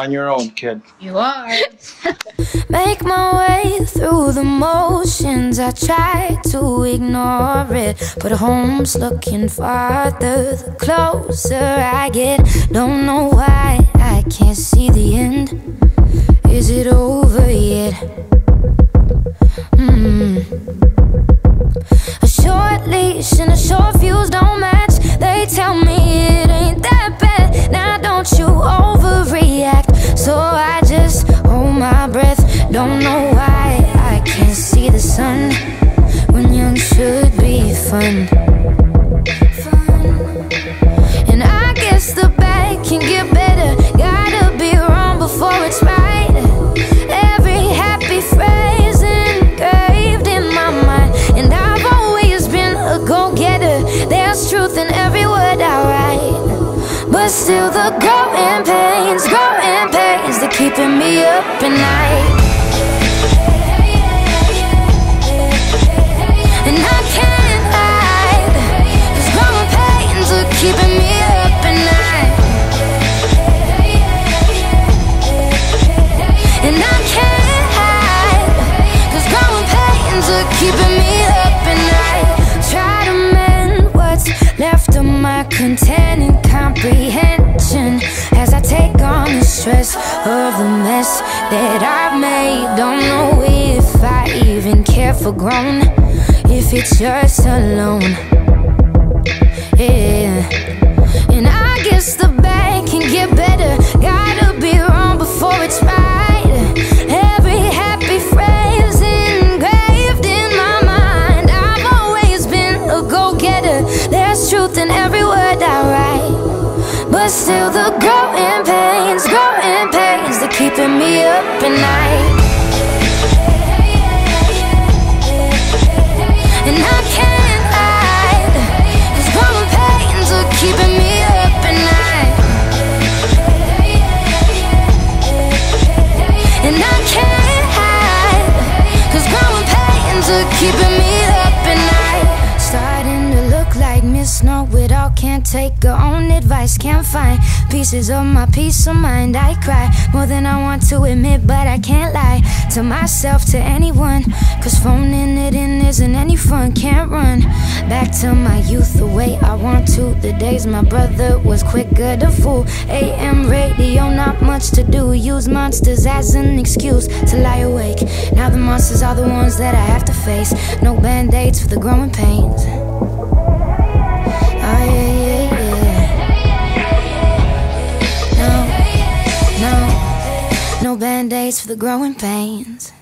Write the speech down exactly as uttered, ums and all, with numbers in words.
on your own, kid. You are. Make my way through the motions. I try to ignore it, but home's looking farther the closer I get. Don't know why I can't see the end. Is it over yet? Mm. A short leash and a short fuse don't match. They tell me it ain't that bad. Now don't you overreact. So I just hold my breath. Don't know why I can't see the sun when young should be fun. And I guess the bad can get better. Gotta be wrong before it's right. Every happy phrase engraved in my mind. And I've always been a go-getter. There's truth in every word I write. But still the growing pains, growing pains, they're keeping me up at night. And I can't hide, 'cause growing pains are keeping me up at night. And I can't hide, 'cause growing pains are keeping me up at night. Try to mend what's left of my content and comprehension as I take on the stress of the mess that I've made. Don't know if I even care for grown, if it's just alone. Yeah. And I guess the bad can get better. Gotta be wrong before it's right. Every happy phrase engraved in my mind. I've always been a go-getter. There's truth in every word I write. But still the growing pains, growing pains, they're keeping me up at night. And I can't hide, 'cause growing pains are keeping me up at night. And I can't hide, 'cause growing pains are keeping me up at night. Starting to look like Miss Know-It-all. Can't take her own advice. Can't find pieces of my peace of mind. I cry more than I want to admit, but I can't lie to myself, to anyone, 'cause phoning it in isn't any fun. Can't run back to my youth the way I want to. The days my brother was quicker to fool. A M radio, not much to do. Use monsters as an excuse to lie awake. Now the monsters are the ones that I have to face. No band-aids for the growing pains. Oh yeah, yeah, yeah. No, no, no band-aids for the growing pains.